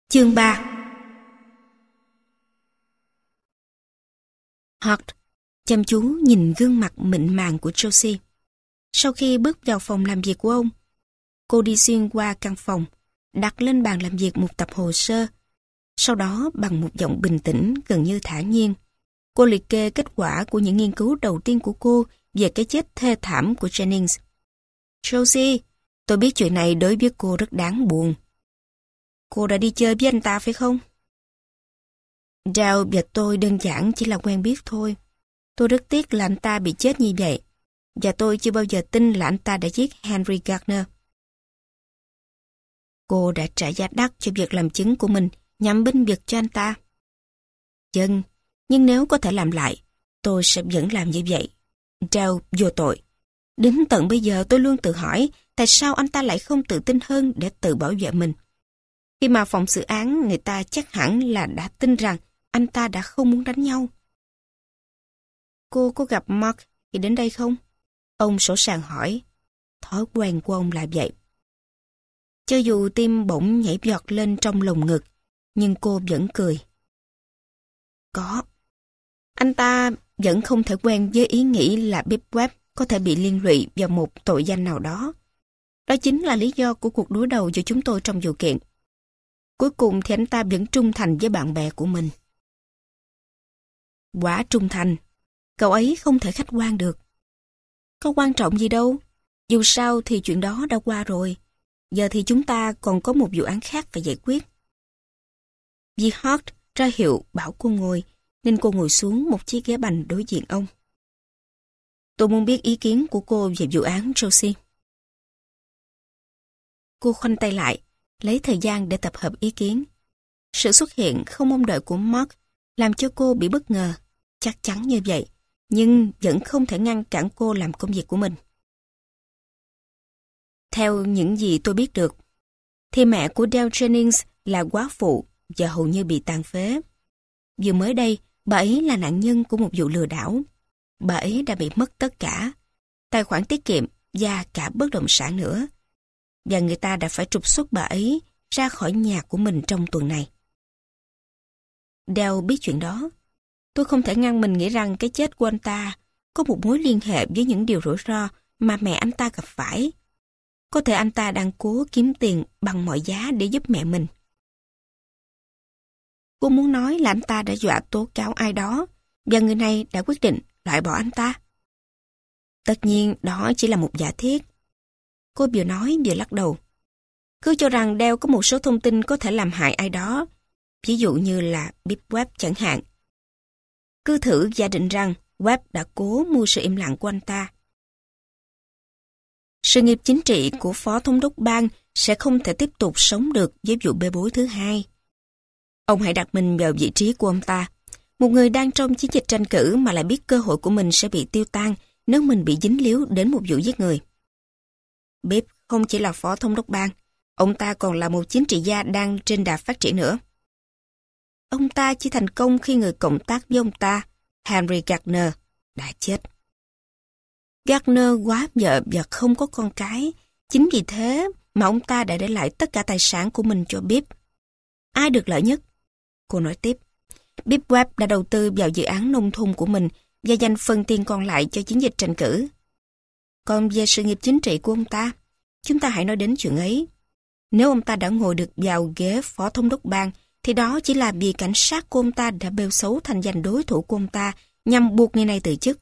Chương 3. Hart chăm chú nhìn gương mặt mịn màng của Josie. Sau khi bước vào phòng làm việc của ông, cô đi xuyên qua căn phòng, đặt lên bàn làm việc một tập hồ sơ. Sau đó bằng một giọng bình tĩnh gần như thản nhiên, cô liệt kê kết quả của những nghiên cứu đầu tiên của cô về cái chết thê thảm của Jennings. Josie, tôi biết chuyện này đối với cô rất đáng buồn. Cô đã đi chơi với anh ta phải không? Dale và tôi đơn giản chỉ là quen biết thôi. Tôi rất tiếc là anh ta bị chết như vậy. Và tôi chưa bao giờ tin là anh ta đã giết Henry Gardner. Cô đã trả giá đắt cho việc làm chứng của mình nhằm bênh vực cho anh ta. Vâng, nhưng nếu có thể làm lại, tôi sẽ vẫn làm như vậy. Dale vô tội. Đến tận bây giờ tôi luôn tự hỏi tại sao anh ta lại không tự tin hơn để tự bảo vệ mình. Khi mà phòng xử án, người ta chắc hẳn là đã tin rằng anh ta đã không muốn đánh nhau. Cô có gặp Mark khi đến đây không? Ông sổ sàng hỏi. Thói quen của ông là vậy. Cho dù tim bỗng nhảy giọt lên trong lồng ngực, nhưng cô vẫn cười. Có. Anh ta vẫn không thể quen với ý nghĩ là Bip Webb có thể bị liên lụy vào một tội danh nào đó. Đó chính là lý do của cuộc đối đầu giữa chúng tôi trong vụ kiện. Cuối cùng thì anh ta vẫn trung thành với bạn bè của mình. Quả trung thành. Cậu ấy không thể khách quan được. Có quan trọng gì đâu. Dù sao thì chuyện đó đã qua rồi. Giờ thì chúng ta còn có một vụ án khác phải giải quyết. Vì Hart ra hiệu bảo cô ngồi, nên cô ngồi xuống một chiếc ghế bành đối diện ông. Tôi muốn biết ý kiến của cô về vụ án, Josie. Cô khoanh tay lại, lấy thời gian để tập hợp ý kiến. Sự xuất hiện không mong đợi của Mark làm cho cô bị bất ngờ, chắc chắn như vậy, nhưng vẫn không thể ngăn cản cô làm công việc của mình. Theo những gì tôi biết được, thì mẹ của Dale Jennings là góa phụ và hầu như bị tàn phế. Vừa mới đây, bà ấy là nạn nhân của một vụ lừa đảo. Bà ấy đã bị mất tất cả, tài khoản tiết kiệm và cả bất động sản nữa. Và người ta đã phải trục xuất bà ấy ra khỏi nhà của mình trong tuần này. Dale biết chuyện đó. Tôi không thể ngăn mình nghĩ rằng cái chết của anh ta có một mối liên hệ với những điều rủi ro mà mẹ anh ta gặp phải. Có thể anh ta đang cố kiếm tiền bằng mọi giá để giúp mẹ mình. Cô muốn nói là anh ta đã dọa tố cáo ai đó và người này đã quyết định loại bỏ anh ta. Tất nhiên đó chỉ là một giả thiết. Cô vừa nói vừa lắc đầu. Cứ cho rằng Dale có một số thông tin có thể làm hại ai đó, ví dụ như là Bip Webb chẳng hạn. Cứ thử giả định rằng Webb đã cố mua sự im lặng của anh ta. Sự nghiệp chính trị của Phó Thống đốc bang sẽ không thể tiếp tục sống được với vụ bê bối thứ hai. Ông hãy đặt mình vào vị trí của ông ta, một người đang trong chiến dịch tranh cử mà lại biết cơ hội của mình sẽ bị tiêu tan nếu mình bị dính líu đến một vụ giết người. Bip không chỉ là Phó Thống đốc bang, ông ta còn là một chính trị gia đang trên đà phát triển nữa. Ông ta chỉ thành công khi người cộng tác với ông ta, Henry Gardner, đã chết. Gardner quá vợ và không có con cái. Chính vì thế mà ông ta đã để lại tất cả tài sản của mình cho Bip. Ai được lợi nhất? Cô nói tiếp. Bip Webb đã đầu tư vào dự án nông thôn của mình và dành phần tiền còn lại cho chiến dịch tranh cử. Còn về sự nghiệp chính trị của ông ta, chúng ta hãy nói đến chuyện ấy. Nếu ông ta đã ngồi được vào ghế Phó Thống đốc bang, thì đó chỉ là vì cảnh sát của ông ta đã bêu xấu thành danh đối thủ của ông ta nhằm buộc người này từ chức.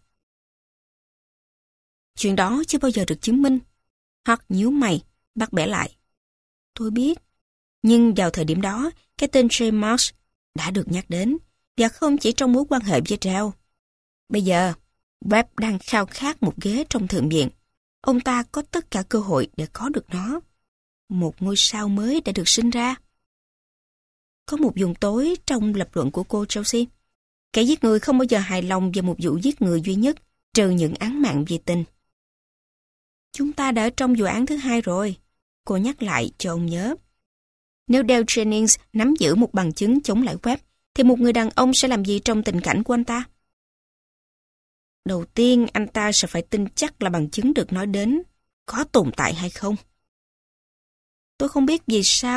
Chuyện đó chưa bao giờ được chứng minh. Hart nhíu mày, bắt bẻ lại. Tôi biết, nhưng vào thời điểm đó, cái tên James Marsh đã được nhắc đến, và không chỉ trong mối quan hệ với Dale. Bây giờ, Webb đang khao khát một ghế trong thượng viện. Ông ta có tất cả cơ hội để có được nó. Một ngôi sao mới đã được sinh ra. Có một vùng tối trong lập luận của cô, Josie. Kẻ giết người không bao giờ hài lòng về một vụ giết người duy nhất, trừ những án mạng vì tình. Chúng ta đã ở trong vụ án thứ hai rồi. Cô nhắc lại cho ông nhớ. Nếu Dale Jennings nắm giữ một bằng chứng chống lại Webb, thì một người đàn ông sẽ làm gì trong tình cảnh của anh ta? Đầu tiên, anh ta sẽ phải tin chắc là bằng chứng được nói đến có tồn tại hay không. Tôi không biết vì sao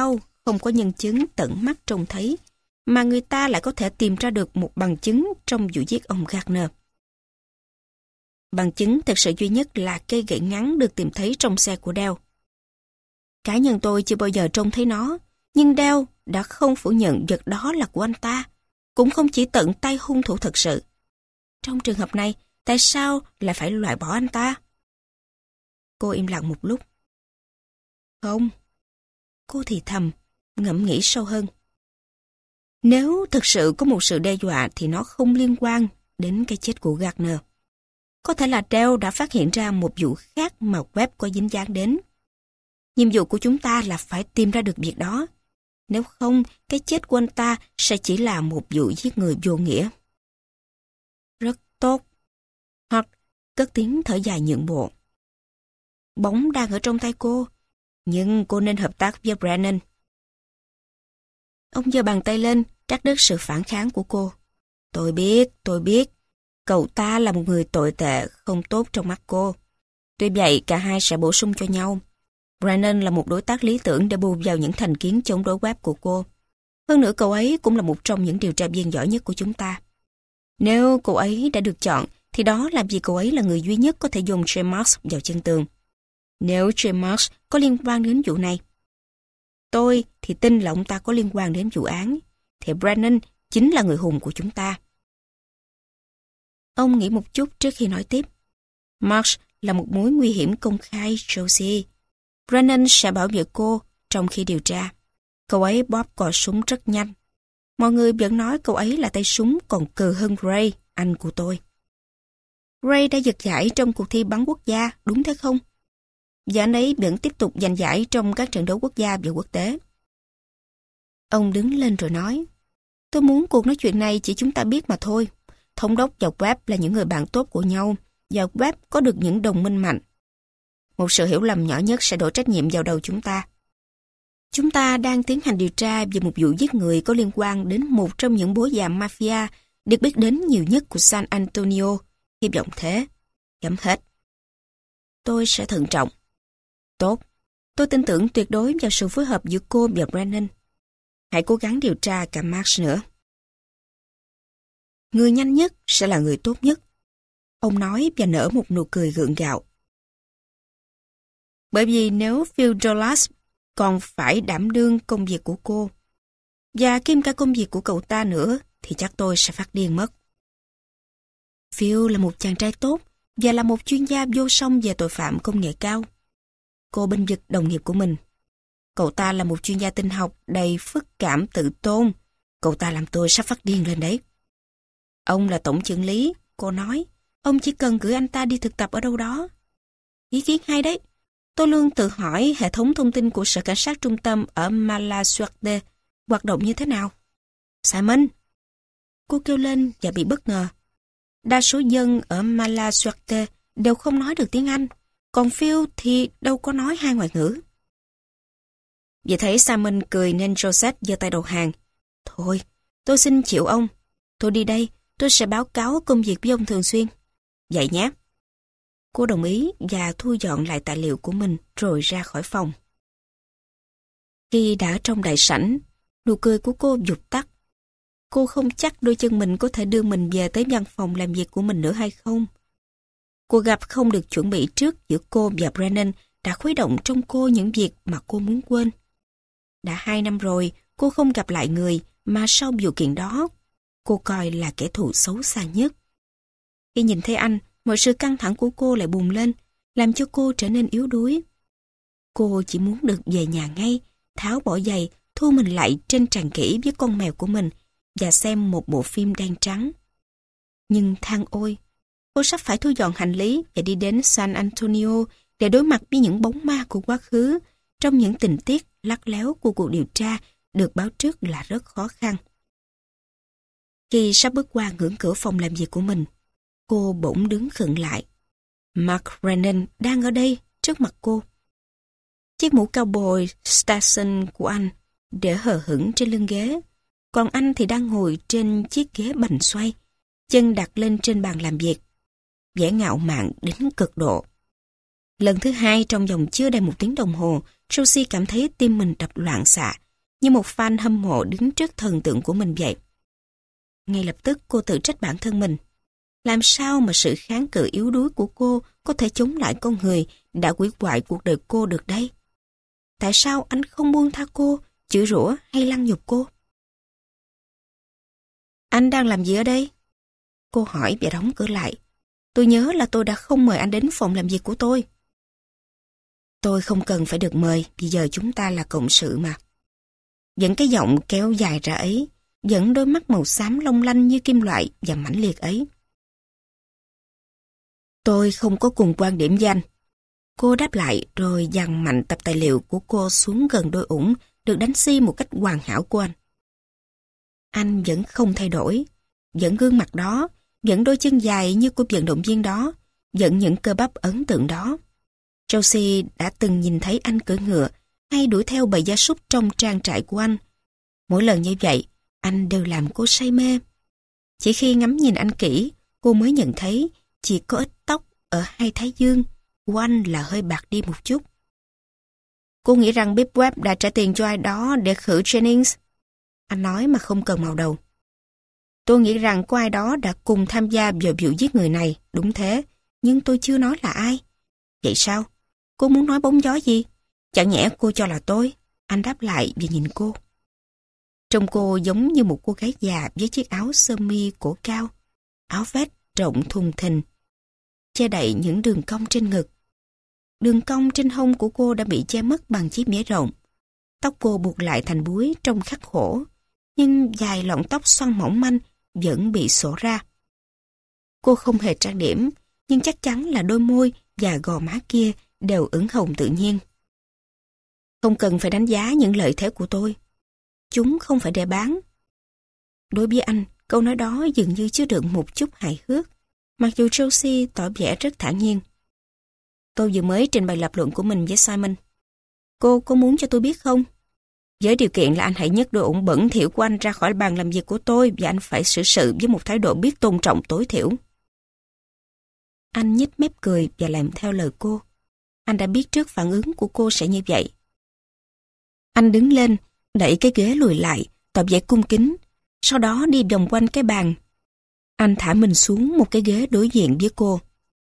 không có nhân chứng tận mắt trông thấy, mà người ta lại có thể tìm ra được một bằng chứng trong vụ giết ông Gardner. Bằng chứng thực sự duy nhất là cây gậy ngắn được tìm thấy trong xe của Dell. Cá nhân tôi chưa bao giờ trông thấy nó, nhưng Dell đã không phủ nhận vật đó là của anh ta, cũng không chỉ tận tay hung thủ thật sự. Trong trường hợp này, tại sao lại phải loại bỏ anh ta? Cô im lặng một lúc. Không. Cô thì thầm, ngẫm nghĩ sâu hơn. Nếu thực sự có một sự đe dọa thì nó không liên quan đến cái chết của Gardner. Có thể là Dell đã phát hiện ra một vụ khác mà Webb có dính dáng đến. Nhiệm vụ của chúng ta là phải tìm ra được việc đó. Nếu không, cái chết của anh ta sẽ chỉ là một vụ giết người vô nghĩa. Rất tốt. Hoặc cất tiếng thở dài nhượng bộ. Bóng đang ở trong tay cô, nhưng cô nên hợp tác với Brennan. Ông giơ bàn tay lên, cắt đứt sự phản kháng của cô. Tôi biết. Cậu ta là một người tồi tệ, không tốt trong mắt cô. Tuy vậy, cả hai sẽ bổ sung cho nhau. Brennan là một đối tác lý tưởng để bù vào những thành kiến chống đối Webb của cô. Hơn nữa, cậu ấy cũng là một trong những điều tra viên giỏi nhất của chúng ta. Nếu cậu ấy đã được chọn, thì đó làm gì cậu ấy là người duy nhất có thể dùng J. Marks vào chân tường. Nếu J. Marks có liên quan đến vụ này, tôi thì tin là ông ta có liên quan đến vụ án, thì Brennan chính là người hùng của chúng ta. Ông nghĩ một chút trước khi nói tiếp. Marks là một mối nguy hiểm công khai, Josie. Brennan sẽ bảo vệ cô trong khi điều tra. Cậu ấy bóp cò súng rất nhanh. Mọi người vẫn nói cậu ấy là tay súng còn cừ hơn Ray, anh của tôi. Ray đã giật giải trong cuộc thi bắn quốc gia, đúng thế không? Và anh ấy vẫn tiếp tục giành giải trong các trận đấu quốc gia và quốc tế. Ông đứng lên rồi nói, tôi muốn cuộc nói chuyện này chỉ chúng ta biết mà thôi. Thống đốc và Webb là những người bạn tốt của nhau, và Webb có được những đồng minh mạnh. Một sự hiểu lầm nhỏ nhất sẽ đổ trách nhiệm vào đầu chúng ta. Chúng ta đang tiến hành điều tra về một vụ giết người có liên quan đến một trong những bố già mafia được biết đến nhiều nhất của San Antonio. Hy vọng thế. Chấm hết. Tôi sẽ thận trọng. Tốt. Tôi tin tưởng tuyệt đối vào sự phối hợp giữa cô và Brennan. Hãy cố gắng điều tra cả Marks nữa. Người nhanh nhất sẽ là người tốt nhất. Ông nói và nở một nụ cười gượng gạo. Bởi vì nếu Phil Douglas còn phải đảm đương công việc của cô, và kiêm cả công việc của cậu ta nữa, thì chắc tôi sẽ phát điên mất. Phil là một chàng trai tốt và là một chuyên gia vô song về tội phạm công nghệ cao. Cô bênh vực đồng nghiệp của mình. Cậu ta là một chuyên gia tinh học đầy phức cảm tự tôn. Cậu ta làm tôi sắp phát điên lên đấy. Ông là tổng chưởng lý, cô nói. Ông chỉ cần gửi anh ta đi thực tập ở đâu đó. Ý kiến hay đấy. Tôi luôn tự hỏi hệ thống thông tin của sở cảnh sát trung tâm ở Malasuerte hoạt động như thế nào. Simon! Cô kêu lên và bị bất ngờ. Đa số dân ở Malasuerte đều không nói được tiếng Anh, còn Phil thì đâu có nói hai ngoại ngữ. Vì thấy Simon cười nên Joseph giơ tay đầu hàng. Thôi, tôi xin chịu ông. Tôi đi đây, tôi sẽ báo cáo công việc với ông thường xuyên. Vậy nhé. Cô đồng ý và thu dọn lại tài liệu của mình rồi ra khỏi phòng. Khi đã trong đại sảnh, nụ cười của cô vụt tắt. Cô không chắc đôi chân mình có thể đưa mình về tới văn phòng làm việc của mình nữa hay không. Cuộc gặp không được chuẩn bị trước giữa cô và Brennan đã khuấy động trong cô những việc mà cô muốn quên. Đã 2 năm rồi, cô không gặp lại người mà sau vụ kiện đó, cô coi là kẻ thù xấu xa nhất. Khi nhìn thấy anh, mọi sự căng thẳng của cô lại bùng lên, làm cho cô trở nên yếu đuối. Cô chỉ muốn được về nhà ngay, tháo bỏ giày, thu mình lại trên tràn kỹ với con mèo của mình và xem một bộ phim đen trắng. Nhưng than ôi, cô sắp phải thu dọn hành lý và đi đến San Antonio để đối mặt với những bóng ma của quá khứ trong những tình tiết lắt léo của cuộc điều tra được báo trước là rất khó khăn. Khi sắp bước qua ngưỡng cửa phòng làm việc của mình, cô bỗng đứng khựng lại. Mark Brennan đang ở đây, trước mặt cô. Chiếc mũ cowboy Stetson của anh để hờ hững trên lưng ghế, còn anh thì đang ngồi trên chiếc ghế bành xoay, chân đặt lên trên bàn làm việc, vẻ ngạo mạn đến cực độ. Lần thứ hai trong vòng chưa đầy 1 tiếng đồng hồ, Josie cảm thấy tim mình đập loạn xạ như một fan hâm mộ đứng trước thần tượng của mình vậy. Ngay lập tức cô tự trách bản thân mình. Làm sao mà sự kháng cự yếu đuối của cô có thể chống lại con người đã hủy hoại cuộc đời cô được đây? Tại sao anh không buông tha cô, chửi rủa hay lăng nhục cô? Anh đang làm gì ở đây? Cô hỏi và đóng cửa lại. Tôi nhớ là tôi đã không mời anh đến phòng làm việc của tôi. Tôi không cần phải được mời, vì giờ chúng ta là cộng sự mà. Vẫn cái giọng kéo dài ra ấy, vẫn đôi mắt màu xám long lanh như kim loại và mãnh liệt ấy. Tôi không có cùng quan điểm với anh. Cô đáp lại rồi giằng mạnh tập tài liệu của cô xuống gần đôi ủng được đánh xi một cách hoàn hảo của anh. Anh vẫn không thay đổi, vẫn gương mặt đó, vẫn đôi chân dài như của vận động viên đó, vẫn những cơ bắp ấn tượng đó. Josie đã từng nhìn thấy anh cưỡi ngựa hay đuổi theo bầy gia súc trong trang trại của anh. Mỗi lần như vậy, anh đều làm cô say mê. Chỉ khi ngắm nhìn anh kỹ, cô mới nhận thấy chỉ có ít tóc ở hai thái dương của anh là hơi bạc đi một chút. Cô nghĩ rằng Big Web đã trả tiền cho ai đó để khử Jennings? Anh nói mà không cần màu đầu. Tôi nghĩ rằng có ai đó đã cùng tham gia vào vụ giết người này, đúng thế, nhưng tôi chưa nói là ai. Vậy sao? Cô muốn nói bóng gió gì? Chẳng nhẽ cô cho là tôi? Anh đáp lại và nhìn cô. Trông cô giống như một cô gái già với chiếc áo sơ mi cổ cao, áo vest rộng thùng thình, che đậy những đường cong trên ngực. Đường cong trên hông của cô đã bị che mất bằng chiếc mễ rộng. Tóc cô buộc lại thành búi trông khắc khổ, nhưng vài lọn tóc xoăn mỏng manh vẫn bị xổ ra. Cô không hề trang điểm, nhưng chắc chắn là đôi môi và gò má kia đều ửng hồng tự nhiên. Không cần phải đánh giá những lợi thế của tôi. Chúng không phải để bán. Đối với anh, câu nói đó dường như chứa đựng một chút hài hước, mặc dù Josie tỏ vẻ rất thản nhiên. Tôi vừa mới trình bày lập luận của mình với Simon. Cô có muốn cho tôi biết không? Với điều kiện là anh hãy nhấc đôi ủng bẩn thỉu của anh ra khỏi bàn làm việc của tôi và anh phải xử sự với một thái độ biết tôn trọng tối thiểu. Anh nhếch mép cười và làm theo lời cô. Anh đã biết trước phản ứng của cô sẽ như vậy. Anh đứng lên, đẩy cái ghế lùi lại, tỏ vẻ cung kính, sau đó đi vòng quanh cái bàn. Anh thả mình xuống một cái ghế đối diện với cô.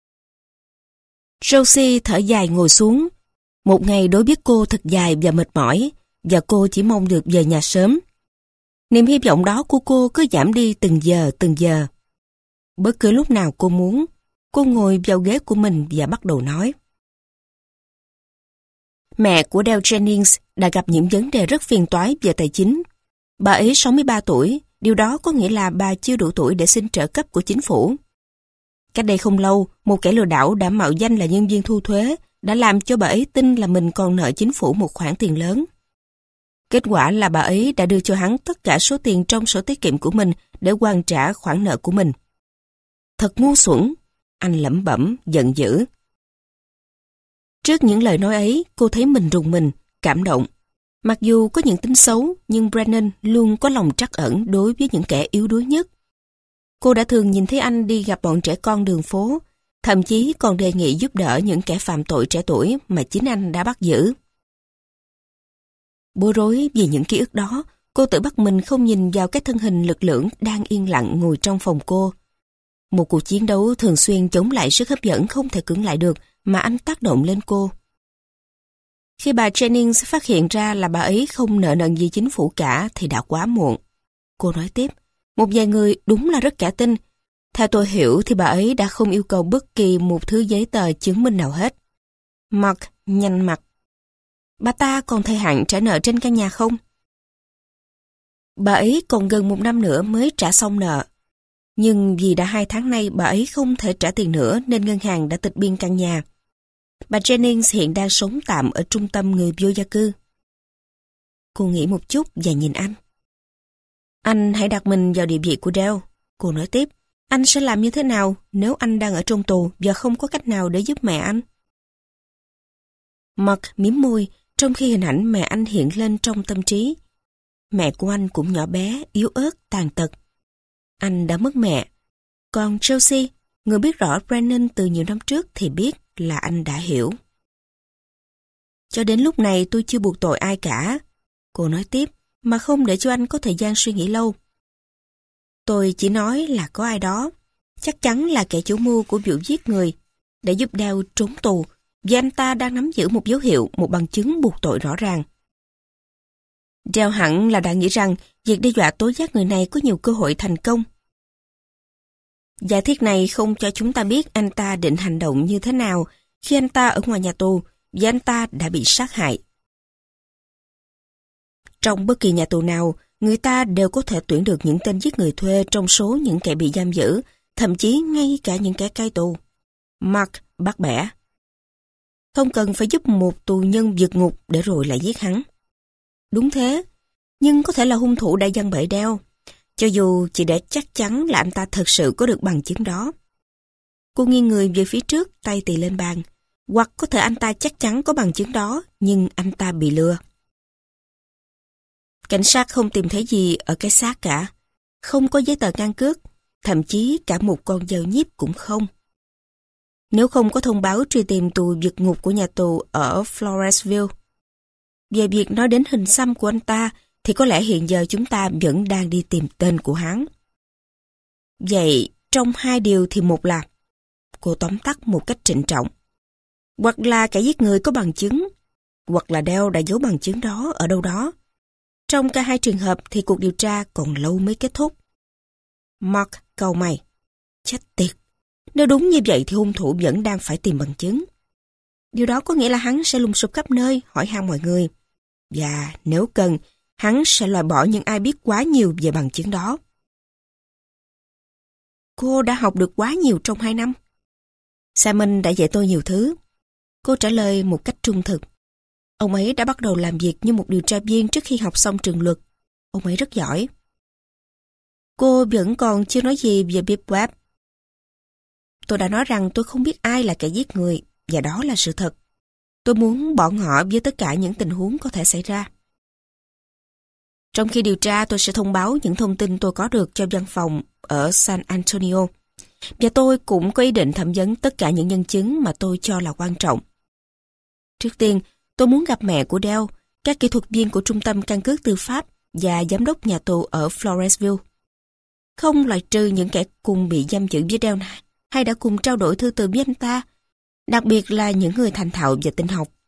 Josie thở dài ngồi xuống. Một ngày đối với cô thật dài và mệt mỏi, và cô chỉ mong được về nhà sớm. Niềm hy vọng đó của cô cứ giảm đi từng giờ. Bất cứ lúc nào cô muốn, cô ngồi vào ghế của mình và bắt đầu nói. Mẹ của Dale Jennings đã gặp những vấn đề rất phiền toái về tài chính. Bà ấy 63 tuổi, điều đó có nghĩa là bà chưa đủ tuổi để xin trợ cấp của chính phủ. Cách đây không lâu, một kẻ lừa đảo đã mạo danh là nhân viên thu thuế đã làm cho bà ấy tin là mình còn nợ chính phủ một khoản tiền lớn. Kết quả là bà ấy đã đưa cho hắn tất cả số tiền trong sổ tiết kiệm của mình để hoàn trả khoản nợ của mình. Thật ngu xuẩn, anh lẩm bẩm, giận dữ. Trước những lời nói ấy, cô thấy mình rùng mình, cảm động. Mặc dù có những tính xấu, nhưng Brennan luôn có lòng trắc ẩn đối với những kẻ yếu đuối nhất. Cô đã thường nhìn thấy anh đi gặp bọn trẻ con đường phố, thậm chí còn đề nghị giúp đỡ những kẻ phạm tội trẻ tuổi mà chính anh đã bắt giữ. Bối rối vì những ký ức đó, cô tự bắt mình không nhìn vào cái thân hình lực lưỡng đang yên lặng ngồi trong phòng cô. Một cuộc chiến đấu thường xuyên chống lại sức hấp dẫn không thể cưỡng lại được mà anh tác động lên cô. Khi bà Jennings phát hiện ra là bà ấy không nợ nần gì chính phủ cả thì đã quá muộn. Cô nói tiếp, một vài người đúng là rất cả tin. Theo tôi hiểu thì bà ấy đã không yêu cầu bất kỳ một thứ giấy tờ chứng minh nào hết. Mark nhăn mặt. Bà ta còn thời hạn trả nợ trên căn nhà không? Bà ấy còn gần 1 năm nữa mới trả xong nợ. Nhưng vì đã 2 tháng nay bà ấy không thể trả tiền nữa nên ngân hàng đã tịch biên căn nhà. Bà Jennings hiện đang sống tạm ở trung tâm người vô gia cư. Cô nghĩ một chút và nhìn anh. Anh hãy đặt mình vào địa vị của Dale. Cô nói tiếp, anh sẽ làm như thế nào nếu anh đang ở trong tù và không có cách nào để giúp mẹ anh? Mark mím môi, trong khi hình ảnh mẹ anh hiện lên trong tâm trí. Mẹ của anh cũng nhỏ bé, yếu ớt, tàn tật. Anh đã mất mẹ. Còn Josie, người biết rõ Brennan từ nhiều năm trước thì biết là anh đã hiểu. Cho đến lúc này tôi chưa buộc tội ai cả. Cô nói tiếp, mà không để cho anh có thời gian suy nghĩ lâu. Tôi chỉ nói là có ai đó, chắc chắn là kẻ chủ mưu của vụ giết người, để giúp Dale trốn tù vì anh ta đang nắm giữ một dấu hiệu, một bằng chứng buộc tội rõ ràng. Dale hẳn là đã nghĩ rằng việc đe dọa tố giác người này có nhiều cơ hội thành công. Giả thiết này không cho chúng ta biết anh ta định hành động như thế nào khi anh ta ở ngoài nhà tù vì anh ta đã bị sát hại. Trong bất kỳ nhà tù nào, người ta đều có thể tuyển được những tên giết người thuê trong số những kẻ bị giam giữ, thậm chí ngay cả những kẻ cai tù. Mark bắt bẻ. Không cần phải giúp một tù nhân vượt ngục để rồi lại giết hắn. Đúng thế, nhưng có thể là hung thủ đã giăng bẫy Dale, cho dù chỉ để chắc chắn là anh ta thực sự có được bằng chứng đó. Cô nghiêng người về phía trước, tay tì lên bàn. Hoặc có thể anh ta chắc chắn có bằng chứng đó, nhưng anh ta bị lừa. Cảnh sát không tìm thấy gì ở cái xác cả. Không có giấy tờ căn cước, thậm chí cả một con dao nhíp cũng không. Nếu không có thông báo truy tìm tù vượt ngục của nhà tù ở Floresville. Về việc nói đến hình xăm của anh ta, thì có lẽ hiện giờ chúng ta vẫn đang đi tìm tên của hắn. Vậy, trong hai điều thì một là, cô tóm tắt một cách trịnh trọng, hoặc là kẻ giết người có bằng chứng, hoặc là Dale đã giấu bằng chứng đó ở đâu đó. Trong cả hai trường hợp thì cuộc điều tra còn lâu mới kết thúc. Mark cau mày. Chết tiệt. Nếu đúng như vậy thì hung thủ vẫn đang phải tìm bằng chứng. Điều đó có nghĩa là hắn sẽ lùng sục khắp nơi, hỏi han mọi người. Và nếu cần, hắn sẽ loại bỏ những ai biết quá nhiều về bằng chứng đó. Cô đã học được quá nhiều trong 2 năm. Simon đã dạy tôi nhiều thứ. Cô trả lời một cách trung thực. Ông ấy đã bắt đầu làm việc như một điều tra viên trước khi học xong trường luật. Ông ấy rất giỏi. Cô vẫn còn chưa nói gì về Bibb Webb. Tôi đã nói rằng tôi không biết ai là kẻ giết người, và đó là sự thật. Tôi muốn bỏ ngỏ với tất cả những tình huống có thể xảy ra. Trong khi điều tra, tôi sẽ thông báo những thông tin tôi có được cho văn phòng ở San Antonio. Và tôi cũng có ý định thẩm vấn tất cả những nhân chứng mà tôi cho là quan trọng. Trước tiên, tôi muốn gặp mẹ của Dale, các kỹ thuật viên của Trung tâm Căn cước Tư pháp và giám đốc nhà tù ở Floresville. Không loại trừ những kẻ cùng bị giam giữ với Dale hay đã cùng trao đổi thư từ với anh ta, đặc biệt là những người thành thạo về tinh học.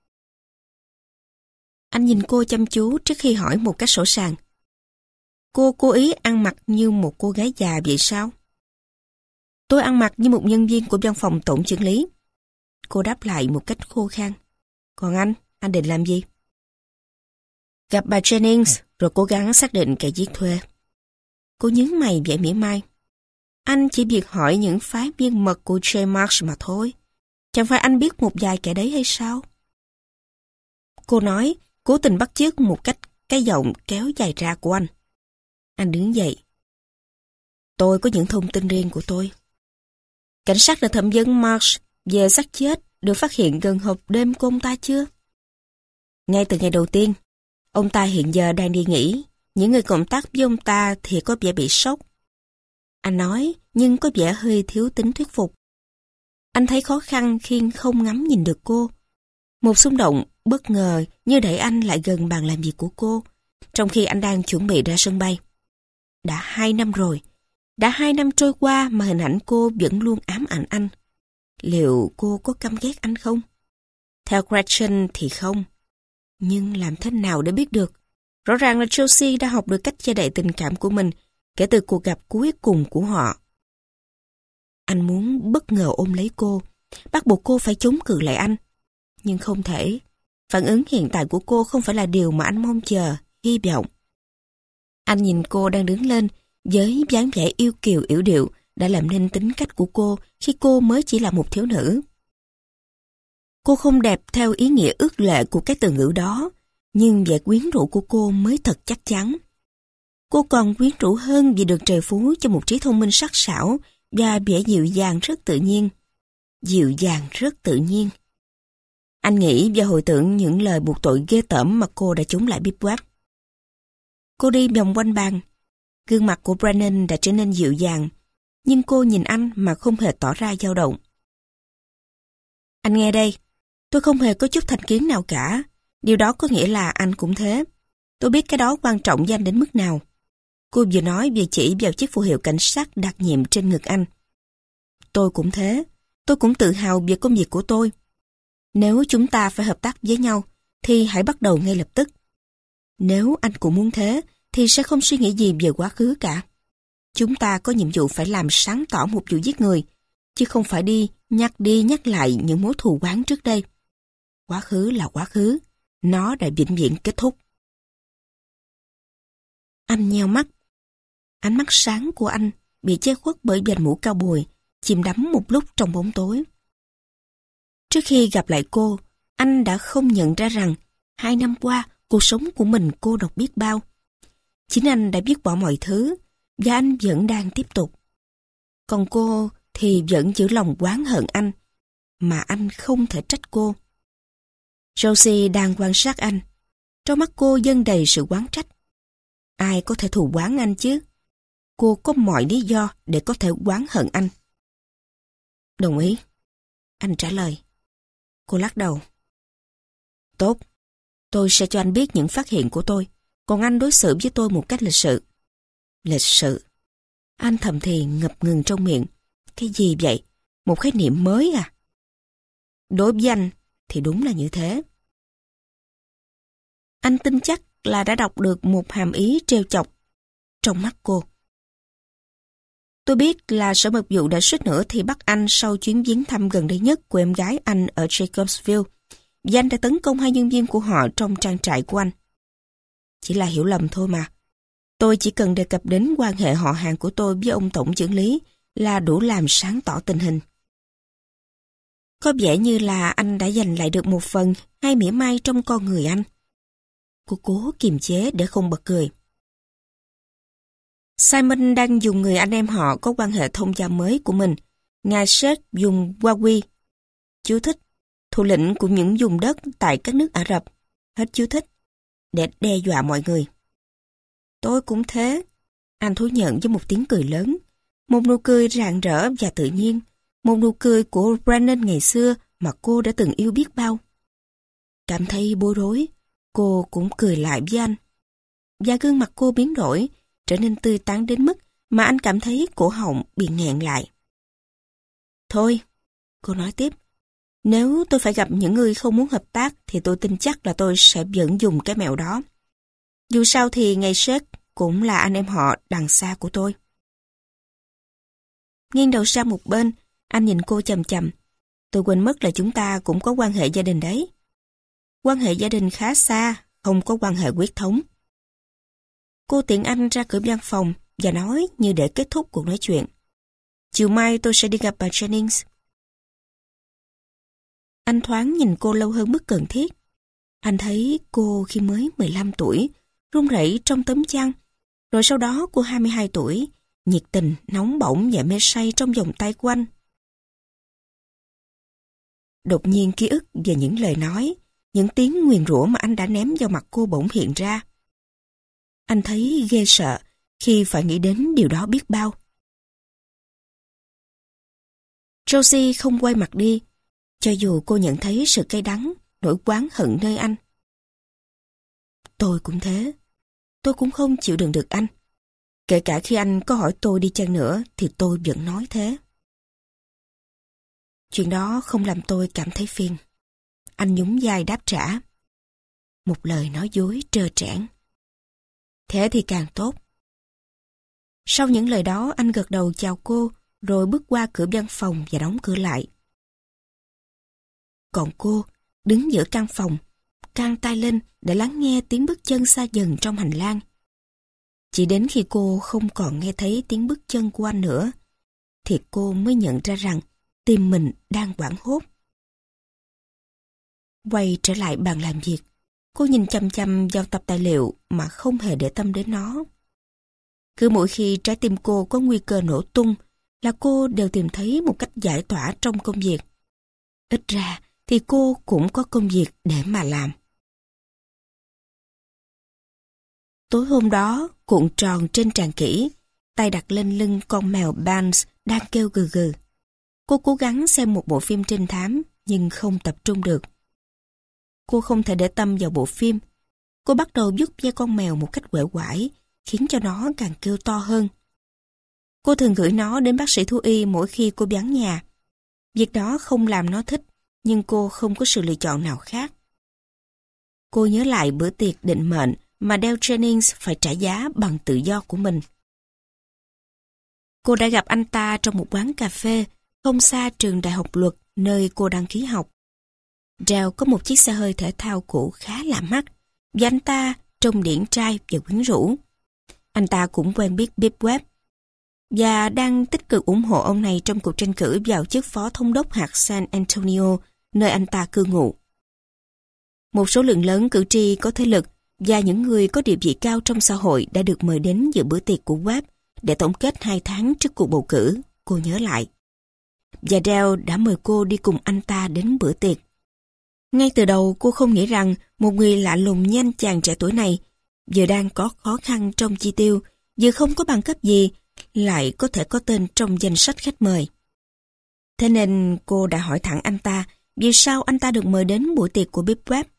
Anh nhìn cô chăm chú trước khi hỏi một cách sổ sàng. Cô cố ý ăn mặc như một cô gái già vậy sao? Tôi ăn mặc như một nhân viên của văn phòng tổng chưởng lý. Cô đáp lại một cách khô khan. Còn anh định làm gì? Gặp bà Jennings rồi cố gắng xác định kẻ giết thuê. Cô nhướng mày vẻ mỉa mai. Anh chỉ việc hỏi những phái viên mật của J. Marsh mà thôi. Chẳng phải anh biết một vài kẻ đấy hay sao? Cô nói, cố tình bắt chước một cách cái giọng kéo dài ra của anh. Anh đứng dậy. Tôi có những thông tin riêng của tôi. Cảnh sát đã thẩm vấn Marsh về xác chết được phát hiện gần hộp đêm của ông ta chưa? Ngay từ ngày đầu tiên, ông ta hiện giờ đang đi nghỉ. Những người cộng tác với ông ta thì có vẻ bị sốc. Anh nói, nhưng có vẻ hơi thiếu tính thuyết phục. Anh thấy khó khăn khi không ngắm nhìn được cô. Một xung động bất ngờ như đẩy anh lại gần bàn làm việc của cô, trong khi anh đang chuẩn bị ra sân bay. Đã 2 năm rồi. Đã 2 năm trôi qua mà hình ảnh cô vẫn luôn ám ảnh anh. Liệu cô có căm ghét anh không? Theo Gretchen thì không. Nhưng làm thế nào để biết được? Rõ ràng là Chelsea đã học được cách che đậy tình cảm của mình kể từ cuộc gặp cuối cùng của họ. Anh muốn bất ngờ ôm lấy cô, bắt buộc cô phải chống cự lại anh. Nhưng không thể. Phản ứng hiện tại của cô không phải là điều mà anh mong chờ, hy vọng. Anh nhìn cô đang đứng lên với dáng vẻ yêu kiều yểu điệu đã làm nên tính cách của cô khi cô mới chỉ là một thiếu nữ. Cô không đẹp theo ý nghĩa ước lệ của cái từ ngữ đó, nhưng vẻ quyến rũ của cô mới thật chắc chắn. Cô còn quyến rũ hơn vì được trời phú cho một trí thông minh sắc sảo và vẻ dịu dàng rất tự nhiên. Dịu dàng rất tự nhiên. Anh nghĩ và hồi tưởng những lời buộc tội ghê tởm mà cô đã chống lại Bibb Webb. Cô đi vòng quanh bàn. Gương mặt của Brennan đã trở nên dịu dàng, nhưng cô nhìn anh mà không hề tỏ ra dao động. Anh nghe đây, tôi không hề có chút thành kiến nào cả. Điều đó có nghĩa là anh cũng thế. Tôi biết cái đó quan trọng với anh đến mức nào. Cô vừa nói vừa chỉ vào chiếc phù hiệu cảnh sát đặc nhiệm trên ngực anh. Tôi cũng thế. Tôi cũng tự hào về công việc của tôi. Nếu chúng ta phải hợp tác với nhau, thì hãy bắt đầu ngay lập tức. Nếu anh cũng muốn thế, thì sẽ không suy nghĩ gì về quá khứ cả. Chúng ta có nhiệm vụ phải làm sáng tỏ một vụ giết người, chứ không phải đi nhắc lại những mối thù oán trước đây. Quá khứ là quá khứ, nó đã vĩnh viễn kết thúc. Anh nheo mắt. Ánh mắt sáng của anh bị che khuất bởi vành mũ cao bồi, chìm đắm một lúc trong bóng tối. Trước khi gặp lại cô, anh đã không nhận ra rằng 2 năm qua cuộc sống của mình cô độc biết bao. Chính anh đã biết bỏ mọi thứ, và anh vẫn đang tiếp tục. Còn cô thì vẫn giữ lòng oán hận anh, mà anh không thể trách cô. Rosie đang quan sát anh. Trong mắt cô dâng đầy sự oán trách. Ai có thể thù oán anh chứ? Cô có mọi lý do để có thể oán hận anh. Đồng ý. Anh trả lời. Cô lắc đầu. Tốt. Tôi sẽ cho anh biết những phát hiện của tôi. Còn anh đối xử với tôi một cách lịch sự. Lịch sự. Anh thầm thì ngập ngừng trong miệng. Cái gì vậy? Một khái niệm mới à? Đối với anh thì đúng là như thế. Anh tin chắc là đã đọc được một hàm ý trêu chọc trong mắt cô. Tôi biết là Sở Mật vụ đã suýt nữa thì bắt anh sau chuyến viếng thăm gần đây nhất của em gái anh ở Jacobsville, và anh đã tấn công 2 nhân viên của họ trong trang trại của anh. Chỉ là hiểu lầm thôi mà. Tôi chỉ cần đề cập đến quan hệ họ hàng của tôi với ông tổng chưởng lý là đủ làm sáng tỏ tình hình. Có vẻ như là anh đã giành lại được một phần hay mỉa mai trong con người anh. Cô cố kiềm chế để không bật cười. Simon đang dùng người anh em họ có quan hệ thông gia mới của mình. Ngài Sheikh dùng Huawei. Chú thích. Thủ lĩnh của những vùng đất tại các nước Ả Rập. Hết chú thích. Để đe dọa mọi người. Tôi cũng thế. Anh thú nhận với một tiếng cười lớn. Một nụ cười rạng rỡ và tự nhiên. Một nụ cười của Brennan ngày xưa mà cô đã từng yêu biết bao. Cảm thấy bối rối, cô cũng cười lại với anh. Và gương mặt cô biến đổi, trở nên tươi tắn đến mức mà anh cảm thấy cổ họng bị nghẹn lại. Thôi, cô nói tiếp, nếu tôi phải gặp những người không muốn hợp tác thì tôi tin chắc là tôi sẽ vẫn dùng cái mẹo đó. Dù sao thì ngày Sheikh cũng là anh em họ đằng xa của tôi. Nghiêng đầu sang một bên, anh nhìn cô chằm chằm. Tôi quên mất là chúng ta cũng có quan hệ gia đình đấy. Quan hệ gia đình khá xa, không có quan hệ huyết thống. Cô tiễn anh ra cửa văn phòng và nói như để kết thúc cuộc nói chuyện. Chiều mai tôi sẽ đi gặp bà Jennings. Anh thoáng nhìn cô lâu hơn mức cần thiết. Anh thấy cô khi mới 15 tuổi, run rẩy trong tấm chăn. Rồi sau đó cô 22 tuổi, nhiệt tình, nóng bỏng và mê say trong vòng tay của anh. Đột nhiên ký ức về những lời nói, những tiếng nguyền rủa mà anh đã ném vào mặt cô bỗng hiện ra. Anh thấy ghê sợ khi phải nghĩ đến điều đó biết bao. Rosie không quay mặt đi, cho dù cô nhận thấy sự cay đắng, nỗi oán hận nơi anh. Tôi cũng thế. Tôi cũng không chịu đựng được anh. Kể cả khi anh có hỏi tôi đi chăng nữa thì tôi vẫn nói thế. Chuyện đó không làm tôi cảm thấy phiền. Anh nhún vai đáp trả. Một lời nói dối trơ trẽn. Thế thì càng tốt. Sau những lời đó anh gật đầu chào cô rồi bước qua cửa văn phòng và đóng cửa lại. Còn cô đứng giữa căn phòng, căng tai lên để lắng nghe tiếng bước chân xa dần trong hành lang. Chỉ đến khi cô không còn nghe thấy tiếng bước chân của anh nữa, thì cô mới nhận ra rằng tim mình đang hoảng hốt. Quay trở lại bàn làm việc, cô nhìn chăm chăm vào tập tài liệu mà không hề để tâm đến nó. Cứ mỗi khi trái tim cô có nguy cơ nổ tung là cô đều tìm thấy một cách giải tỏa trong công việc. Ít ra thì cô cũng có công việc để mà làm. Tối hôm đó, cuộn tròn trên tràn kỹ, tay đặt lên lưng con mèo Banks đang kêu gừ gừ. Cô cố gắng xem một bộ phim trinh thám nhưng không tập trung được. Cô không thể để tâm vào bộ phim. cô bắt đầu vuốt ve con mèo một cách uể oải, khiến cho nó càng kêu to hơn. Cô thường gửi nó đến bác sĩ thú y mỗi khi cô vắng nhà. Việc đó không làm nó thích, nhưng cô không có sự lựa chọn nào khác. Cô nhớ lại bữa tiệc định mệnh mà Dale Jennings phải trả giá bằng tự do của mình. Cô đã gặp anh ta trong một quán cà phê không xa trường đại học luật nơi cô đăng ký học. Dale có một chiếc xe hơi thể thao cũ khá lạ mắt, và anh ta trông điển trai và quyến rũ. Anh ta cũng quen biết Bibb Webb và đang tích cực ủng hộ ông này trong cuộc tranh cử vào chức phó thống đốc hạt San Antonio, nơi anh ta cư ngụ. Một số lượng lớn cử tri có thế lực và những người có địa vị cao trong xã hội đã được mời đến dự bữa tiệc của Webb để tổng kết 2 tháng trước cuộc bầu cử, cô nhớ lại. Và Dale đã mời cô đi cùng anh ta đến bữa tiệc. Ngay từ đầu cô không nghĩ rằng một người lạ lùng như anh chàng trẻ tuổi này, vừa đang có khó khăn trong chi tiêu, vừa không có bằng cấp gì, lại có thể có tên trong danh sách khách mời. Thế nên cô đã hỏi thẳng anh ta vì sao anh ta được mời đến buổi tiệc của Bibb Webb.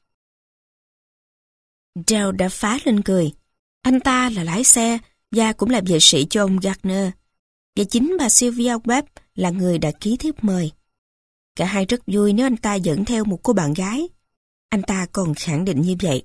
Dale đã phá lên cười. Anh ta là lái xe và cũng là vệ sĩ cho ông Gardner. Và chính bà Sylvia Webb là người đã ký thiếp mời. Cả hai rất vui nếu anh ta dẫn theo một cô bạn gái. Anh ta còn khẳng định như vậy.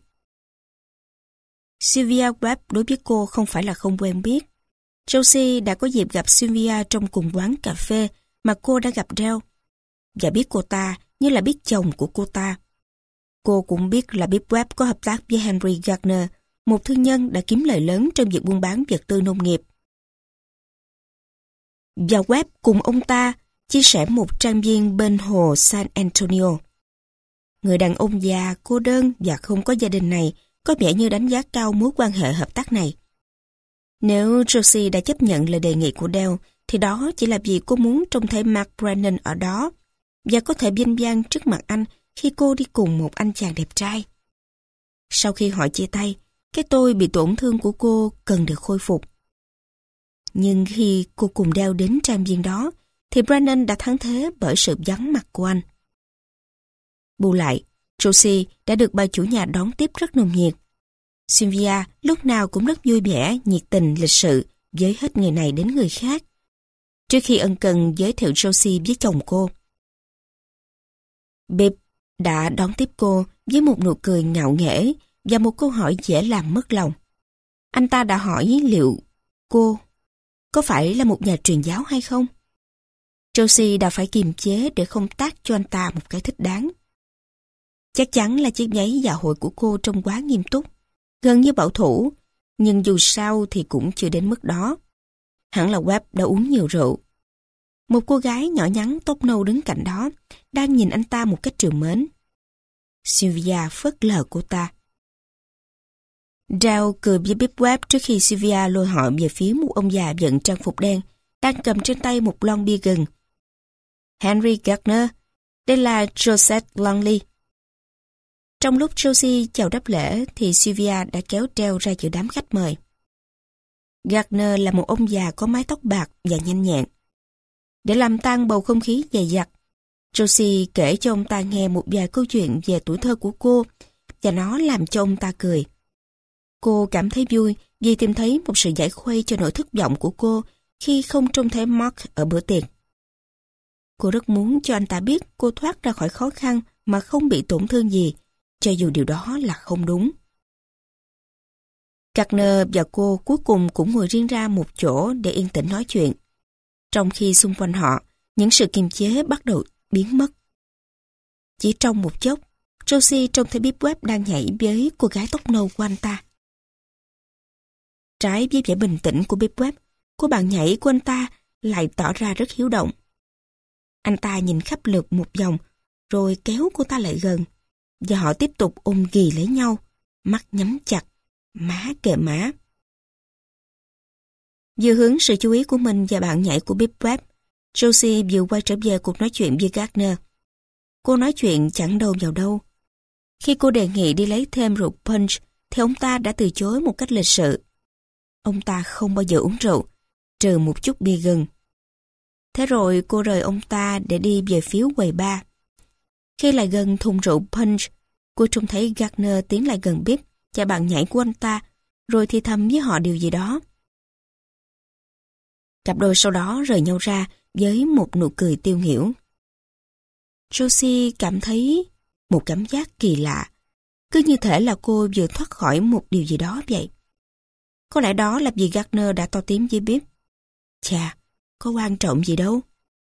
Sylvia Webb đối với cô không phải là không quen biết. Josie đã có dịp gặp Sylvia trong cùng quán cà phê mà cô đã gặp Dale, và biết cô ta như là biết chồng của cô ta. Cô cũng biết là Bibb Webb có hợp tác với Henry Gardner, một thương nhân đã kiếm lời lớn trong việc buôn bán vật tư nông nghiệp. Và Webb cùng ông ta chia sẻ một trang viên bên hồ San Antonio. Người đàn ông già, cô đơn và không có gia đình này có vẻ như đánh giá cao mối quan hệ hợp tác này. Nếu Josie đã chấp nhận lời đề nghị của Dale, thì đó chỉ là vì cô muốn trông thấy Mark Brennan ở đó và có thể vinh vang trước mặt anh khi cô đi cùng một anh chàng đẹp trai. Sau khi họ chia tay, cái tôi bị tổn thương của cô cần được khôi phục. Nhưng khi cô cùng Dale đến trang viên đó, thì Brennan đã thắng thế bởi sự vắng mặt của anh. Bù lại, Josie đã được bà chủ nhà đón tiếp rất nồng nhiệt. Sylvia lúc nào cũng rất vui vẻ, nhiệt tình, lịch sự với hết người này đến người khác. Trước khi ân cần giới thiệu Josie với chồng cô, Bibb đã đón tiếp cô với một nụ cười ngạo nghễ và một câu hỏi dễ làm mất lòng. Anh ta đã hỏi liệu cô có phải là một nhà truyền giáo hay không? Josie đã phải kiềm chế để không tát cho anh ta một cái thích đáng. Chắc chắn là chiếc váy dạ hội của cô trông quá nghiêm túc, gần như bảo thủ, nhưng dù sao thì cũng chưa đến mức đó. Hẳn là Webb đã uống nhiều rượu. Một cô gái nhỏ nhắn tóc nâu đứng cạnh đó, đang nhìn anh ta một cách trìu mến. Sylvia phớt lờ cô ta. Dale cười với Bibb Webb trước khi Sylvia lôi họ về phía một ông già vận trang phục đen, đang cầm trên tay một lon bia gừng. Henry Gardner, đây là Joseph Longley. Trong lúc Josie chào đáp lễ thì Sylvia đã kéo Dale ra giữa đám khách mời. Gardner là một ông già có mái tóc bạc và nhanh nhẹn. Để làm tan bầu không khí dày dặt, Josie kể cho ông ta nghe một vài câu chuyện về tuổi thơ của cô và nó làm cho ông ta cười. Cô cảm thấy vui vì tìm thấy một sự giải khuây cho nỗi thất vọng của cô khi không trông thấy Mark ở bữa tiệc. Cô rất muốn cho anh ta biết cô thoát ra khỏi khó khăn mà không bị tổn thương gì, cho dù điều đó là không đúng. Gardner và cô cuối cùng cũng ngồi riêng ra một chỗ để yên tĩnh nói chuyện. Trong khi xung quanh họ, những sự kiềm chế bắt đầu biến mất. Chỉ trong một chốc, Josie trông thấy Bibb Webb đang nhảy với cô gái tóc nâu của anh ta. Trái với vẻ bình tĩnh của Bibb Webb, cô bạn nhảy của anh ta lại tỏ ra rất hiếu động. Anh ta nhìn khắp lượt một vòng, rồi kéo cô ta lại gần, và họ tiếp tục ôm ghì lấy nhau, mắt nhắm chặt, má kề má. Vừa hướng sự chú ý của mình và bạn nhảy của Bibb Webb, Josie vừa quay trở về cuộc nói chuyện với Gardner. Cô nói chuyện chẳng đâu vào đâu. Khi cô đề nghị đi lấy thêm rượu punch, thì ông ta đã từ chối một cách lịch sự. Ông ta không bao giờ uống rượu, trừ một chút bia gừng. Thế rồi cô rời ông ta để đi về phía quầy bar. Khi lại gần thùng rượu punch, cô trông thấy Gardner tiến lại gần Bibb và bạn nhảy của anh ta, rồi thì thầm với họ điều gì đó. Cặp đôi sau đó rời nhau ra với một nụ cười tiêu nghỉu. Josie cảm thấy một cảm giác kỳ lạ, cứ như thể là cô vừa thoát khỏi một điều gì đó vậy. Có lẽ đó là vì Gardner đã to tiếng với Bibb. Chà, có quan trọng gì đâu.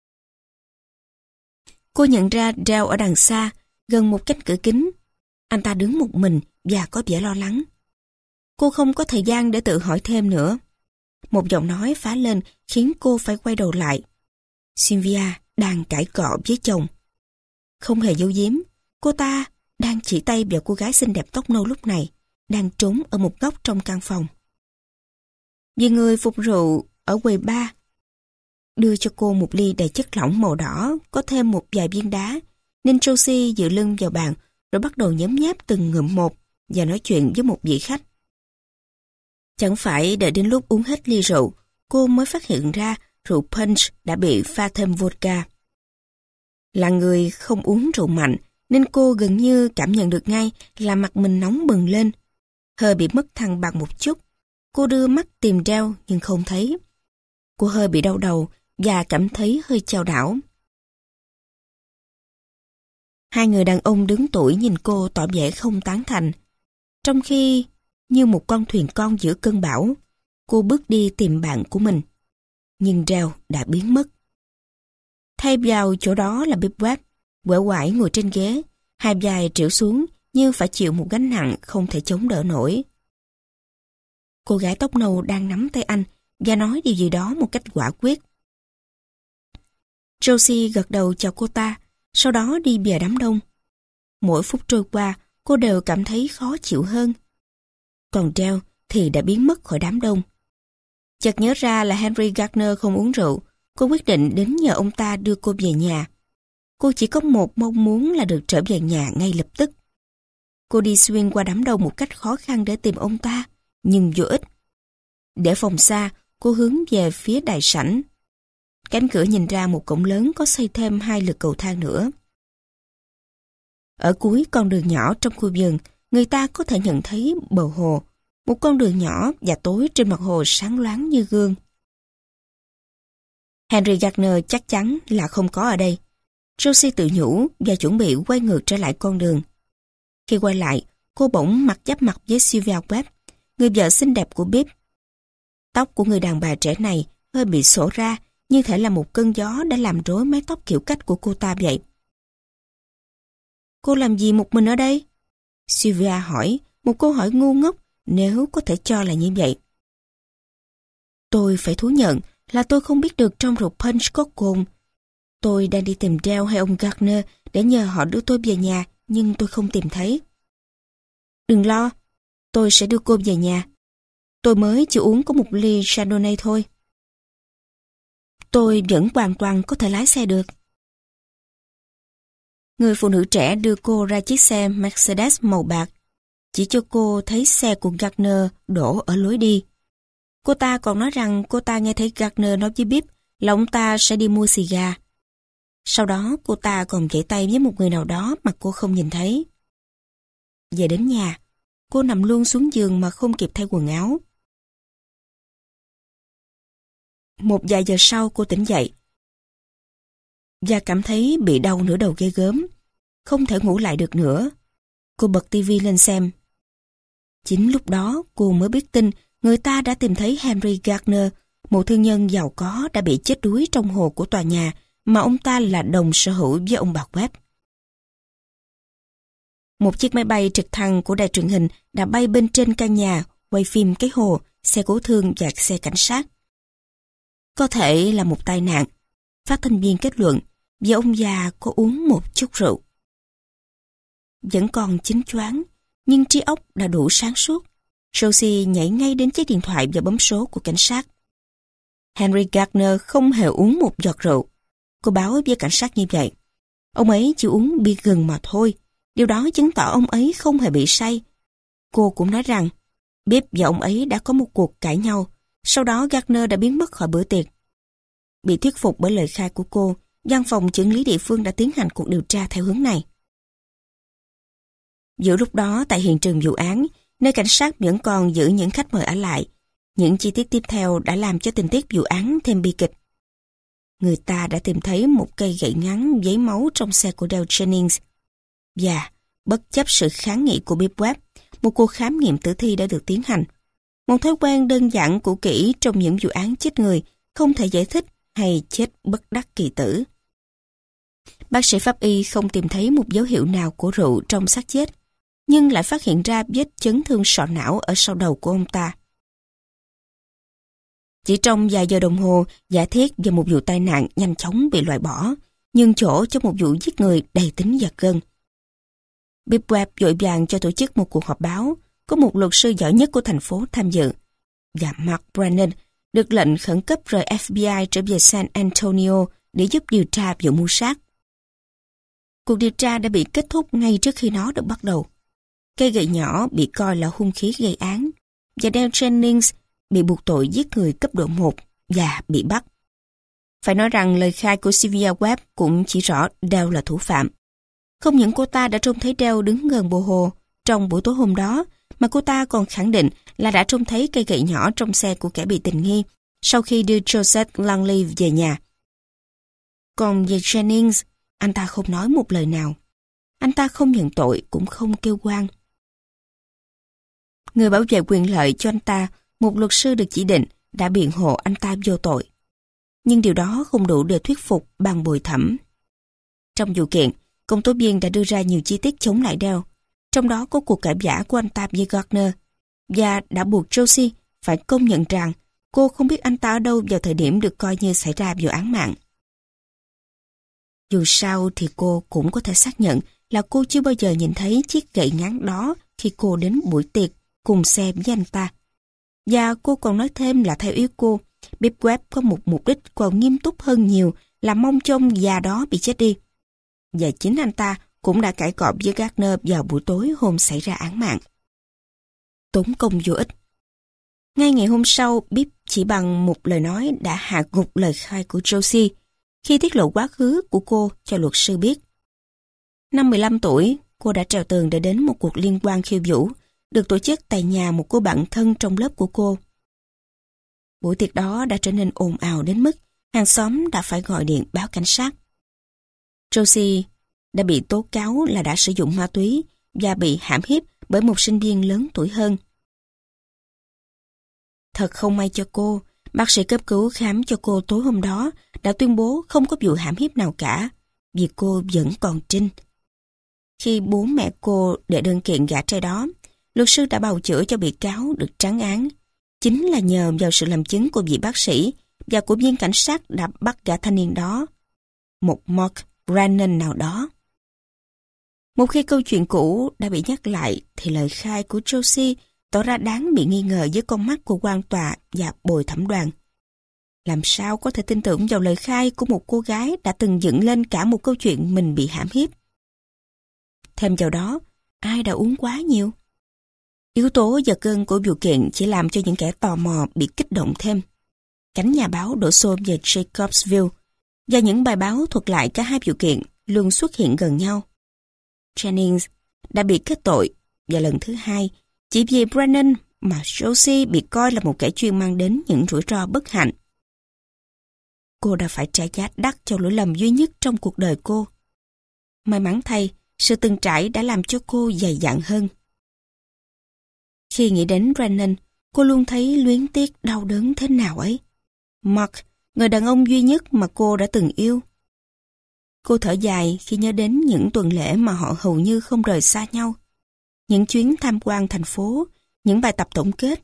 Cô nhận ra Dale ở đằng xa, gần một cánh cửa kính. Anh ta đứng một mình và có vẻ lo lắng. Cô không có thời gian để tự hỏi thêm nữa. Một giọng nói phá lên khiến cô phải quay đầu lại. Sylvia đang cãi cọ với chồng. Không hề giấu giếm, cô ta đang chỉ tay vào cô gái xinh đẹp tóc nâu lúc này, đang trốn ở một góc trong căn phòng. Vì người phục rượu ở quầy bar đưa cho cô một ly đầy chất lỏng màu đỏ, có thêm một vài viên đá, nên Josie dựa lưng vào bàn rồi bắt đầu nhấm nháp từng ngụm một và nói chuyện với một vị khách. Chẳng phải đợi đến lúc uống hết ly rượu, cô mới phát hiện ra rượu punch đã bị pha thêm vodka. Là người không uống rượu mạnh, nên cô gần như cảm nhận được ngay là mặt mình nóng bừng lên. Hơi bị mất thăng bằng một chút. Cô đưa mắt tìm Dale nhưng không thấy. Cô hơi bị đau đầu và cảm thấy hơi chao đảo. Hai người đàn ông đứng tuổi nhìn cô tỏ vẻ không tán thành. Trong khi, như một con thuyền con giữa cơn bão, cô bước đi tìm bạn của mình. Nhưng Dale đã biến mất. Thay vào chỗ đó là Bibb Webb, quể quải ngồi trên ghế, hai vai trĩu xuống như phải chịu một gánh nặng không thể chống đỡ nổi. Cô gái tóc nâu đang nắm tay anh và nói điều gì đó một cách quả quyết. Josie gật đầu chào cô ta, sau đó đi về đám đông. Mỗi phút trôi qua, cô đều cảm thấy khó chịu hơn. Còn Dale thì đã biến mất khỏi đám đông. Chợt nhớ ra là Henry Gardner không uống rượu, cô quyết định đến nhờ ông ta đưa cô về nhà. Cô chỉ có một mong muốn là được trở về nhà ngay lập tức. Cô đi xuyên qua đám đông một cách khó khăn để tìm ông ta, nhưng vô ích. Để phòng xa, cô hướng về phía đại sảnh. Cánh cửa nhìn ra một cổng lớn có xây thêm 2 lượt cầu thang nữa. Ở cuối con đường nhỏ trong khu vườn, người ta có thể nhận thấy bờ hồ, một con đường nhỏ và tối trên mặt hồ sáng loáng như gương. Henry Gardner chắc chắn là không có ở đây. Josie tự nhủ và chuẩn bị quay ngược trở lại con đường. Khi quay lại, cô bỗng mặt giáp mặt với Sylvia Webb, người vợ xinh đẹp của Bibb. Tóc của người đàn bà trẻ này hơi bị xổ ra, như thể là một cơn gió đã làm rối mái tóc kiểu cách của cô ta vậy. Cô làm gì một mình ở đây? Sylvia hỏi, một câu hỏi ngu ngốc nếu có thể cho là như vậy. Tôi phải thú nhận là tôi không biết được trong rượu punch có cồn. Tôi đang đi tìm Dale hay ông Gardner để nhờ họ đưa tôi về nhà, nhưng tôi không tìm thấy. Đừng lo, tôi sẽ đưa cô về nhà. Tôi mới chỉ uống có một ly Chardonnay thôi. Tôi vẫn hoàn toàn có thể lái xe được. Người phụ nữ trẻ đưa cô ra chiếc xe Mercedes màu bạc, chỉ cho cô thấy xe của Gardner đổ ở lối đi. Cô ta còn nói rằng cô ta nghe thấy Gardner nói với Bibb là ông ta sẽ đi mua xì gà. Sau đó cô ta còn vẫy tay với một người nào đó mà cô không nhìn thấy. Về đến nhà, cô nằm luôn xuống giường mà không kịp thay quần áo. Một vài giờ sau cô tỉnh dậy và cảm thấy bị đau nửa đầu ghê gớm, không thể ngủ lại được nữa. Cô bật tivi lên xem. Chính lúc đó cô mới biết tin người ta đã tìm thấy Henry Gardner, một thương nhân giàu có đã bị chết đuối trong hồ của tòa nhà mà ông ta là đồng sở hữu với ông bà Webb. Một chiếc máy bay trực thăng của đài truyền hình đã bay bên trên căn nhà, quay phim cái hồ, xe cứu thương và xe cảnh sát. Có thể là một tai nạn, phát thanh viên kết luận, vì ông già có uống một chút rượu. Vẫn còn chín choáng, nhưng trí óc đã đủ sáng suốt. Josie nhảy ngay đến chiếc điện thoại và bấm số của cảnh sát. Henry Gardner không hề uống một giọt rượu. Cô báo với cảnh sát như vậy. Ông ấy chỉ uống bia gừng mà thôi. Điều đó chứng tỏ ông ấy không hề bị say. Cô cũng nói rằng Bibb và ông ấy đã có một cuộc cãi nhau. Sau đó Gardner đã biến mất khỏi bữa tiệc. Bị thuyết phục bởi lời khai của cô, văn phòng chưởng lý địa phương đã tiến hành cuộc điều tra theo hướng này. Giữa lúc đó tại hiện trường vụ án, nơi cảnh sát vẫn còn giữ những khách mời ở lại. Những chi tiết tiếp theo đã làm cho tình tiết vụ án thêm bi kịch. Người ta đã tìm thấy một cây gậy ngắn giấy máu trong xe của Dale Jennings. Và, bất chấp sự kháng nghị của Bibb Webb, một cuộc khám nghiệm tử thi đã được tiến hành. Một thói quen đơn giản cũ kỹ trong những vụ án chết người không thể giải thích hay chết bất đắc kỳ tử. Bác sĩ pháp y không tìm thấy một dấu hiệu nào của rượu trong xác chết, nhưng lại phát hiện ra vết chấn thương sọ não ở sau đầu của ông ta. Chỉ trong vài giờ đồng hồ, giả thiết về một vụ tai nạn nhanh chóng bị loại bỏ, nhường chỗ cho một vụ giết người đầy tính giật gân. Bibb Webb vội vàng cho tổ chức một cuộc họp báo, có một luật sư giỏi nhất của thành phố tham dự, và Mark Brennan được lệnh khẩn cấp rời FBI trở về San Antonio để giúp điều tra vụ mưu sát. Cuộc điều tra đã bị kết thúc ngay trước khi nó được bắt đầu. Cây gậy nhỏ bị coi là hung khí gây án, và Dale Jennings bị buộc tội giết người cấp độ 1 và bị bắt. Phải nói rằng lời khai của Sylvia Webb cũng chỉ rõ Dale là thủ phạm. Không những cô ta đã trông thấy Dale đứng gần bờ hồ trong buổi tối hôm đó, mà cô ta còn khẳng định là đã trông thấy cây gậy nhỏ trong xe của kẻ bị tình nghi sau khi đưa Joseph Langley về nhà. Còn về Jennings, anh ta không nói một lời nào. Anh ta không nhận tội cũng không kêu oan. Người bảo vệ quyền lợi cho anh ta, một luật sư được chỉ định, đã biện hộ anh ta vô tội. Nhưng điều đó không đủ để thuyết phục ban bồi thẩm. Trong vụ kiện, công tố viên đã đưa ra nhiều chi tiết chống lại Dale, trong đó có cuộc cãi vã của anh ta với Gardner, và đã buộc Josie phải công nhận rằng cô không biết anh ta ở đâu vào thời điểm được coi như xảy ra vụ án mạng. Dù sao thì cô cũng có thể xác nhận là cô chưa bao giờ nhìn thấy chiếc gậy ngắn đó khi cô đến buổi tiệc cùng xe với anh ta. Và cô còn nói thêm là theo ý cô, Bibb Webb có một mục đích còn nghiêm túc hơn nhiều là mong cho ông già đó bị chết đi. Và chính anh ta cũng đã cãi cọ với Gardner vào buổi tối hôm xảy ra án mạng. Tốn công vô ích. Ngay ngày hôm sau, Bibb chỉ bằng một lời nói đã hạ gục lời khai của Josie khi tiết lộ quá khứ của cô cho luật sư biết. Năm 15 tuổi, cô đã trèo tường để đến một cuộc liên hoan khiêu vũ được tổ chức tại nhà một cô bạn thân trong lớp của cô. Buổi tiệc đó đã trở nên ồn ào đến mức hàng xóm đã phải gọi điện báo cảnh sát. Josie đã bị tố cáo là đã sử dụng ma túy và bị hãm hiếp bởi một sinh viên lớn tuổi hơn. Thật không may cho cô, bác sĩ cấp cứu khám cho cô tối hôm đó đã tuyên bố không có vụ hãm hiếp nào cả, vì cô vẫn còn trinh. Khi bố mẹ cô đệ đơn kiện gả trai đó, luật sư đã bào chữa cho bị cáo được trắng án, chính là nhờ vào sự làm chứng của vị bác sĩ và của viên cảnh sát đã bắt gã thanh niên đó, một Mark Brennan nào đó. Một khi câu chuyện cũ đã bị nhắc lại thì lời khai của Josie tỏ ra đáng bị nghi ngờ với con mắt của quan tòa và bồi thẩm đoàn. Làm sao có thể tin tưởng vào lời khai của một cô gái đã từng dựng lên cả một câu chuyện mình bị hãm hiếp? Thêm vào đó, ai đã uống quá nhiều? Yếu tố giật gân của vụ kiện chỉ làm cho những kẻ tò mò bị kích động thêm. Cánh nhà báo đổ xô về Jacobsville, và những bài báo thuật lại cả hai vụ kiện luôn xuất hiện gần nhau. Jennings đã bị kết tội, và lần thứ hai, chỉ vì Brennan mà Josie bị coi là một kẻ chuyên mang đến những rủi ro bất hạnh. Cô đã phải trả giá đắt cho lỗi lầm duy nhất trong cuộc đời cô. May mắn thay, sự từng trải đã làm cho cô dày dặn hơn. Khi nghĩ đến Brennan, cô luôn thấy luyến tiếc đau đớn thế nào ấy. Mark, người đàn ông duy nhất mà cô đã từng yêu. Cô thở dài khi nhớ đến những tuần lễ mà họ hầu như không rời xa nhau. Những chuyến tham quan thành phố, những bài tập tổng kết.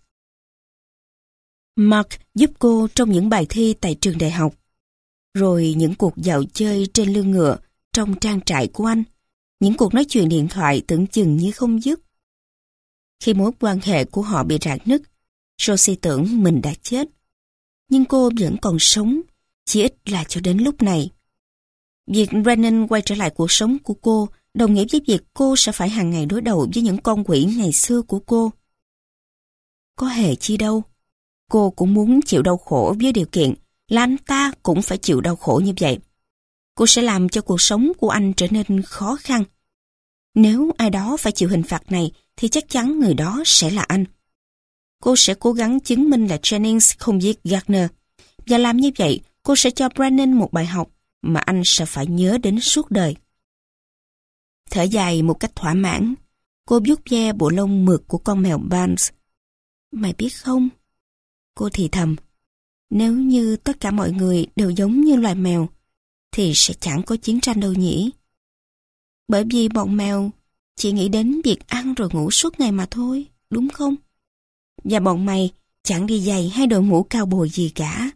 Mark giúp cô trong những bài thi tại trường đại học. Rồi những cuộc dạo chơi trên lưng ngựa trong trang trại của anh. Những cuộc nói chuyện điện thoại tưởng chừng như không dứt. Khi mối quan hệ của họ bị rạn nứt, Josie tưởng mình đã chết. Nhưng cô vẫn còn sống, chỉ ít là cho đến lúc này. Việc Brennan quay trở lại cuộc sống của cô đồng nghĩa với việc cô sẽ phải hàng ngày đối đầu với những con quỷ ngày xưa của cô. Có hề chi đâu. Cô cũng muốn chịu đau khổ với điều kiện là anh ta cũng phải chịu đau khổ như vậy. Cô sẽ làm cho cuộc sống của anh trở nên khó khăn. Nếu ai đó phải chịu hình phạt này thì chắc chắn người đó sẽ là anh. Cô sẽ cố gắng chứng minh là Jennings không giết Gardner. Và làm như vậy, cô sẽ cho Brennan một bài học mà anh sẽ phải nhớ đến suốt đời. Thở dài một cách thỏa mãn, cô vuốt ve bộ lông mượt của con mèo Barnes. Mày biết không? Cô thì thầm, nếu như tất cả mọi người đều giống như loài mèo, thì sẽ chẳng có chiến tranh đâu nhỉ? Bởi vì bọn mèo chỉ nghĩ đến việc ăn rồi ngủ suốt ngày mà thôi, đúng không? Và bọn mày chẳng đi giày hay đội mũ cao bồi gì cả.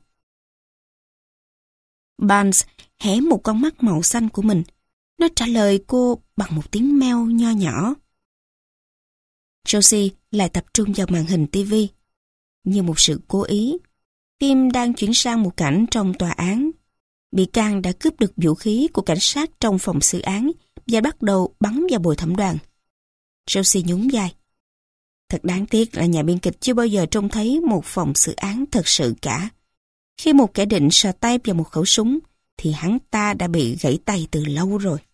Barnes hé một con mắt màu xanh của mình. Nó trả lời cô bằng một tiếng meo nho nhỏ. Josie lại tập trung vào màn hình TV. Như một sự cố ý, phim đang chuyển sang một cảnh trong tòa án. Bị can đã cướp được vũ khí của cảnh sát trong phòng xử án và bắt đầu bắn vào bồi thẩm đoàn. Josie nhún vai. Thật đáng tiếc là nhà biên kịch chưa bao giờ trông thấy một phòng xử án thật sự cả. Khi một kẻ định sờ tay vào một khẩu súng, thì hắn ta đã bị gãy tay từ lâu rồi.